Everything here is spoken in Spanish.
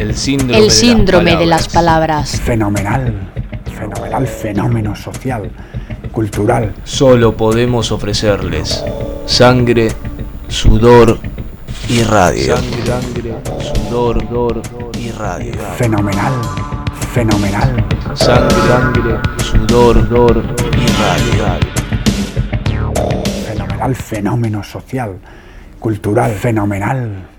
El síndrome de las palabras. Fenomenal fenómeno social, cultural. Solo podemos ofrecerles sangre, sudor y radio. Sangre, sudor y radio. Fenomenal. Sangre, sudor y radio. Fenomenal fenómeno social, cultural, fenomenal.